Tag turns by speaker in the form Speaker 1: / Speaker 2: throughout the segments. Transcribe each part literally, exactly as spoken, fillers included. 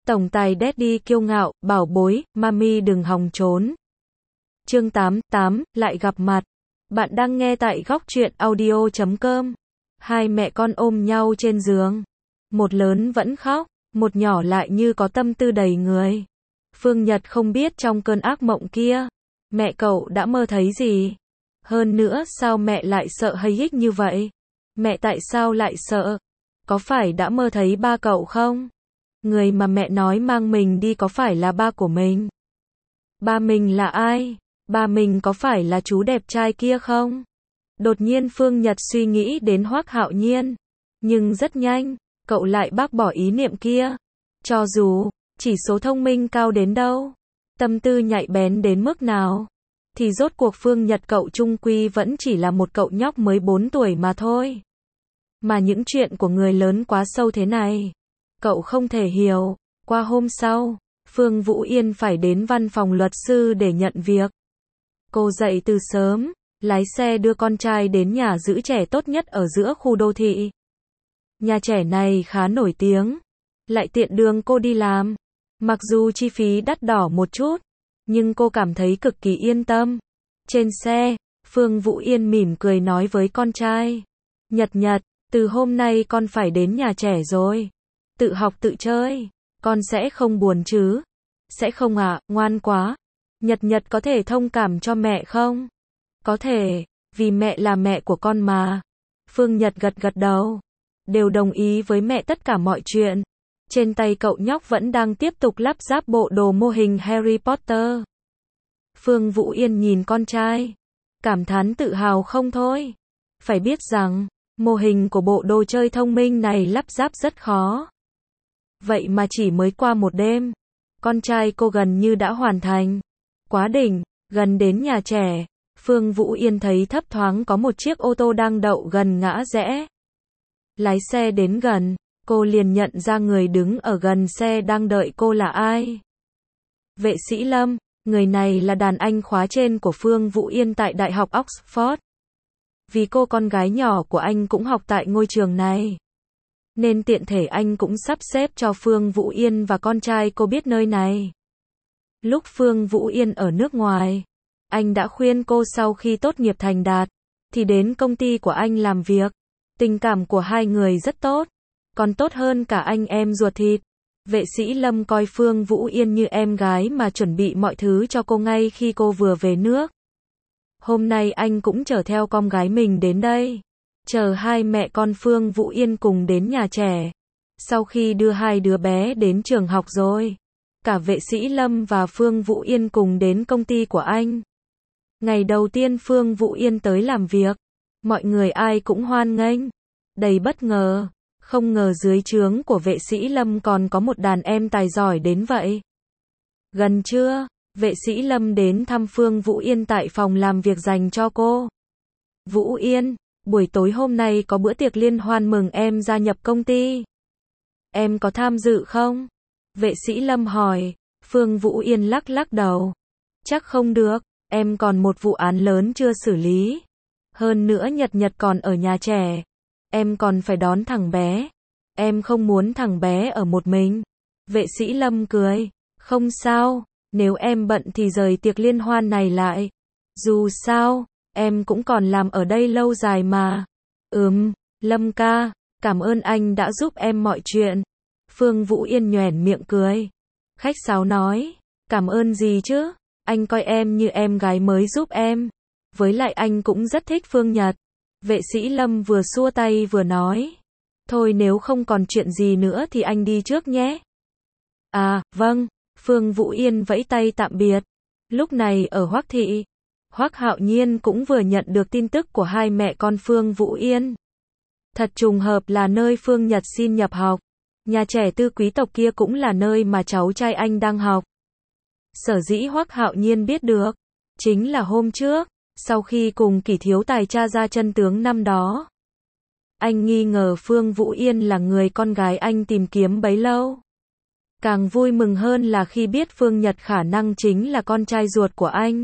Speaker 1: Tổng tài Daddy kiêu ngạo, bảo bối, mami đừng hòng trốn. Chương tám, tám, lại gặp mặt. Bạn đang nghe tại góc truyện audio chấm com. Hai mẹ con ôm nhau trên giường. Một lớn vẫn khóc, một nhỏ lại như có tâm tư đầy người. Phương Nhật không biết trong cơn ác mộng kia, mẹ cậu đã mơ thấy gì. Hơn nữa sao mẹ lại sợ hay hích như vậy? Mẹ tại sao lại sợ? Có phải đã mơ thấy ba cậu không? Người mà mẹ nói mang mình đi có phải là ba của mình? Ba mình là ai? Ba mình có phải là chú đẹp trai kia không? Đột nhiên Phương Nhật suy nghĩ đến Hoắc Hạo Nhiên. Nhưng rất nhanh, cậu lại bác bỏ ý niệm kia. Cho dù, chỉ số thông minh cao đến đâu, tâm tư nhạy bén đến mức nào, thì rốt cuộc Phương Nhật cậu chung quy vẫn chỉ là một cậu nhóc mới bốn tuổi mà thôi. Mà những chuyện của người lớn quá sâu thế này, cậu không thể hiểu. Qua hôm sau, Phương Vũ Yên phải đến văn phòng luật sư để nhận việc. Cô dậy từ sớm, lái xe đưa con trai đến nhà giữ trẻ tốt nhất ở giữa khu đô thị. Nhà trẻ này khá nổi tiếng, lại tiện đường cô đi làm. Mặc dù chi phí đắt đỏ một chút, nhưng cô cảm thấy cực kỳ yên tâm. Trên xe, Phương Vũ Yên mỉm cười nói với con trai. Nhật Nhật, từ hôm nay con phải đến nhà trẻ rồi. Tự học tự chơi, con sẽ không buồn chứ? Sẽ không ạ, à, ngoan quá. Nhật Nhật có thể thông cảm cho mẹ không? Có thể, vì mẹ là mẹ của con mà. Phương Nhật gật gật đầu, đều đồng ý với mẹ tất cả mọi chuyện. Trên tay cậu nhóc vẫn đang tiếp tục lắp ráp bộ đồ mô hình Harry Potter. Phương Vũ Yên nhìn con trai, cảm thán tự hào không thôi. Phải biết rằng, mô hình của bộ đồ chơi thông minh này lắp ráp rất khó. Vậy mà chỉ mới qua một đêm, con trai cô gần như đã hoàn thành. Quá đỉnh. Gần đến nhà trẻ, Phương Vũ Yên thấy thấp thoáng có một chiếc ô tô đang đậu gần ngã rẽ. Lái xe đến gần, cô liền nhận ra người đứng ở gần xe đang đợi cô là ai. Vệ sĩ Lâm, người này là đàn anh khóa trên của Phương Vũ Yên tại Đại học Oxford. Vì cô con gái nhỏ của anh cũng học tại ngôi trường này, nên tiện thể anh cũng sắp xếp cho Phương Vũ Yên và con trai cô biết nơi này. Lúc Phương Vũ Yên ở nước ngoài, anh đã khuyên cô sau khi tốt nghiệp thành đạt, thì đến công ty của anh làm việc. Tình cảm của hai người rất tốt, còn tốt hơn cả anh em ruột thịt. Vệ sĩ Lâm coi Phương Vũ Yên như em gái mà chuẩn bị mọi thứ cho cô ngay khi cô vừa về nước. Hôm nay anh cũng chở theo con gái mình đến đây, chờ hai mẹ con Phương Vũ Yên cùng đến nhà trẻ. Sau khi đưa hai đứa bé đến trường học rồi, cả vệ sĩ Lâm và Phương Vũ Yên cùng đến công ty của anh. Ngày đầu tiên Phương Vũ Yên tới làm việc, mọi người ai cũng hoan nghênh, đầy bất ngờ. Không ngờ dưới trướng của vệ sĩ Lâm còn có một đàn em tài giỏi đến vậy. Gần trưa, vệ sĩ Lâm đến thăm Phương Vũ Yên tại phòng làm việc dành cho cô. Vũ Yên, buổi tối hôm nay có bữa tiệc liên hoan mừng em gia nhập công ty. Em có tham dự không? Vệ sĩ Lâm hỏi. Phương Vũ Yên lắc lắc đầu. Chắc không được, em còn một vụ án lớn chưa xử lý. Hơn nữa Nhật Nhật còn ở nhà trẻ. Em còn phải đón thằng bé. Em không muốn thằng bé ở một mình. Vệ sĩ Lâm cười. Không sao, nếu em bận thì rời tiệc liên hoan này lại. Dù sao, em cũng còn làm ở đây lâu dài mà. Ừm, Lâm ca, cảm ơn anh đã giúp em mọi chuyện. Phương Vũ Yên nhoẻn miệng cười. Khách sáo nói, cảm ơn gì chứ, anh coi em như em gái mới giúp em. Với lại anh cũng rất thích Phương Nhật. Vệ sĩ Lâm vừa xua tay vừa nói. Thôi nếu không còn chuyện gì nữa thì anh đi trước nhé. À, vâng. Phương Vũ Yên vẫy tay tạm biệt. Lúc này ở Hoắc thị, Hoắc Hạo Nhiên cũng vừa nhận được tin tức của hai mẹ con Phương Vũ Yên. Thật trùng hợp là nơi Phương Nhật xin nhập học. Nhà trẻ tư quý tộc kia cũng là nơi mà cháu trai anh đang học. Sở dĩ Hoắc Hạo Nhiên biết được, chính là hôm trước, sau khi cùng Kỷ Thiếu Tài tra ra chân tướng năm đó. Anh nghi ngờ Phương Vũ Yên là người con gái anh tìm kiếm bấy lâu. Càng vui mừng hơn là khi biết Phương Nhật khả năng chính là con trai ruột của anh,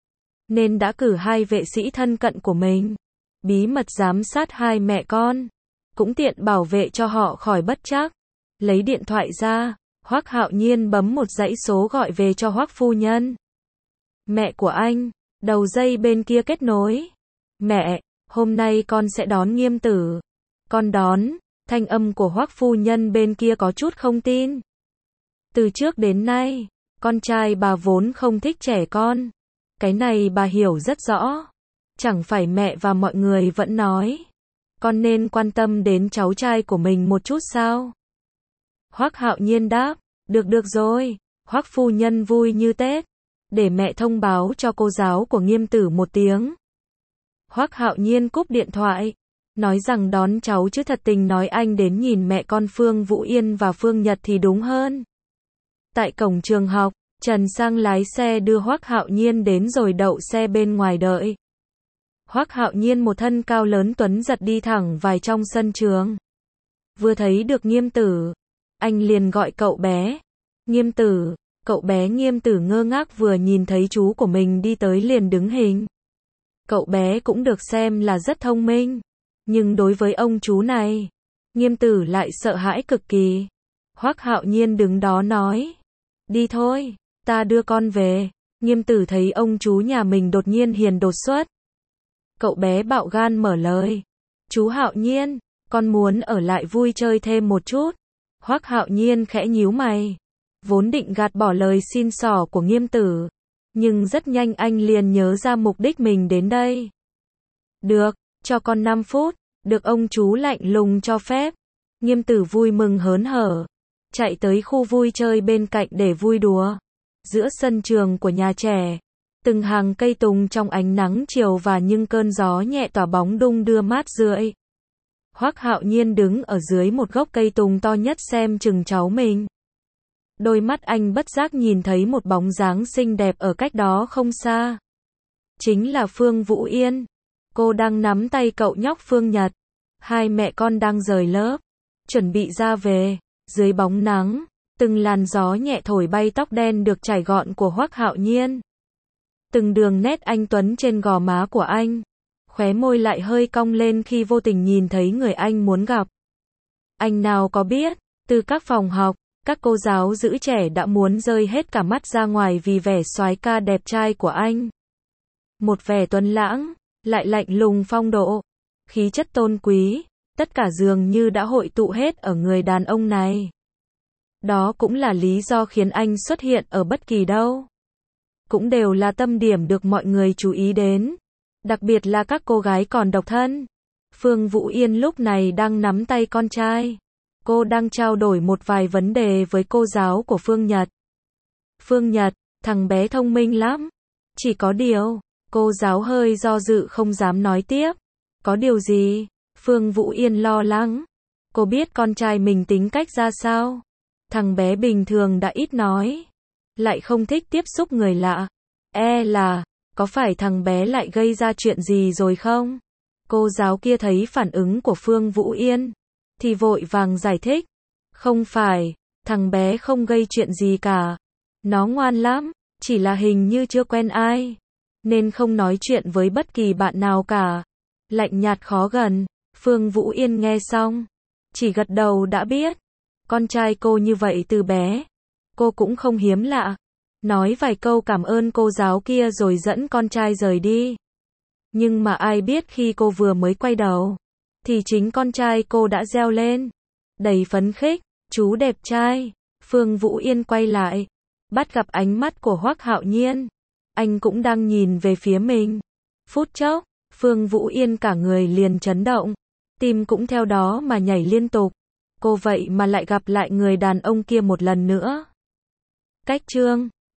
Speaker 1: nên đã cử hai vệ sĩ thân cận của mình, bí mật giám sát hai mẹ con, cũng tiện bảo vệ cho họ khỏi bất trắc. Lấy điện thoại ra, Hoắc Hạo Nhiên bấm một dãy số gọi về cho Hoắc phu nhân. Mẹ của anh, đầu dây bên kia kết nối. Mẹ, hôm nay con sẽ đón Nghiêm Tử. Con đón, thanh âm của Hoắc phu nhân bên kia có chút không tin. Từ trước đến nay, con trai bà vốn không thích trẻ con. Cái này bà hiểu rất rõ. Chẳng phải mẹ và mọi người vẫn nói, con nên quan tâm đến cháu trai của mình một chút sao? Hoắc Hạo Nhiên đáp, được được rồi, Hoắc phu nhân vui như Tết, để mẹ thông báo cho cô giáo của Nghiêm Tử một tiếng. Hoắc Hạo Nhiên cúp điện thoại, nói rằng đón cháu chứ thật tình nói anh đến nhìn mẹ con Phương Vũ Yên và Phương Nhật thì đúng hơn. Tại cổng trường học, Trần Sang lái xe đưa Hoắc Hạo Nhiên đến rồi đậu xe bên ngoài đợi. Hoắc Hạo Nhiên một thân cao lớn tuấn giật đi thẳng vào trong sân trường. Vừa thấy được Nghiêm Tử, anh liền gọi cậu bé. Nghiêm Tử, cậu bé Nghiêm Tử ngơ ngác vừa nhìn thấy chú của mình đi tới liền đứng hình. Cậu bé cũng được xem là rất thông minh, nhưng đối với ông chú này, Nghiêm Tử lại sợ hãi cực kỳ. Hoắc Hạo Nhiên đứng đó nói, đi thôi, ta đưa con về. Nghiêm Tử thấy ông chú nhà mình đột nhiên hiền đột xuất. Cậu bé bạo gan mở lời, chú Hạo Nhiên, con muốn ở lại vui chơi thêm một chút. Hoắc Hạo Nhiên khẽ nhíu mày, vốn định gạt bỏ lời xin xỏ của Nghiêm Tử, nhưng rất nhanh anh liền nhớ ra mục đích mình đến đây. Được, cho con năm phút, được ông chú lạnh lùng cho phép. Nghiêm Tử vui mừng hớn hở, chạy tới khu vui chơi bên cạnh để vui đùa. Giữa sân trường của nhà trẻ, từng hàng cây tùng trong ánh nắng chiều và những cơn gió nhẹ tỏa bóng đung đưa mát rượi. Hoắc Hạo Nhiên đứng ở dưới một gốc cây tùng to nhất xem chừng cháu mình. Đôi mắt anh bất giác nhìn thấy một bóng dáng xinh đẹp ở cách đó không xa. Chính là Phương Vũ Yên. Cô đang nắm tay cậu nhóc Phương Nhật. Hai mẹ con đang rời lớp, chuẩn bị ra về. Dưới bóng nắng, từng làn gió nhẹ thổi bay tóc đen được chải gọn của Hoắc Hạo Nhiên. Từng đường nét anh tuấn trên gò má của anh, khóe môi lại hơi cong lên khi vô tình nhìn thấy người anh muốn gặp. Anh nào có biết, từ các phòng học, các cô giáo giữ trẻ đã muốn rơi hết cả mắt ra ngoài vì vẻ soái ca đẹp trai của anh. Một vẻ tuấn lãng, lại lạnh lùng phong độ, khí chất tôn quý, tất cả dường như đã hội tụ hết ở người đàn ông này. Đó cũng là lý do khiến anh xuất hiện ở bất kỳ đâu. Cũng đều là tâm điểm được mọi người chú ý đến. Đặc biệt là các cô gái còn độc thân. Phương Vũ Yên lúc này đang nắm tay con trai. Cô đang trao đổi một vài vấn đề với cô giáo của Phương Nhật. Phương Nhật, thằng bé thông minh lắm. Chỉ có điều, cô giáo hơi do dự không dám nói tiếp. Có điều gì? Phương Vũ Yên lo lắng. Cô biết con trai mình tính cách ra sao. Thằng bé bình thường đã ít nói, lại không thích tiếp xúc người lạ. E là, có phải thằng bé lại gây ra chuyện gì rồi không? Cô giáo kia thấy phản ứng của Phương Vũ Yên, thì vội vàng giải thích. Không phải, thằng bé không gây chuyện gì cả. Nó ngoan lắm, chỉ là hình như chưa quen ai, nên không nói chuyện với bất kỳ bạn nào cả. Lạnh nhạt khó gần. Phương Vũ Yên nghe xong, chỉ gật đầu đã biết. Con trai cô như vậy từ bé, cô cũng không hiếm lạ. Nói vài câu cảm ơn cô giáo kia rồi dẫn con trai rời đi. Nhưng mà ai biết khi cô vừa mới quay đầu, thì chính con trai cô đã reo lên, đầy phấn khích, chú đẹp trai. Phương Vũ Yên quay lại, bắt gặp ánh mắt của Hoắc Hạo Nhiên. Anh cũng đang nhìn về phía mình. Phút chốc, Phương Vũ Yên cả người liền chấn động, tim cũng theo đó mà nhảy liên tục. Cô vậy mà lại gặp lại người đàn ông kia một lần nữa. Cách chương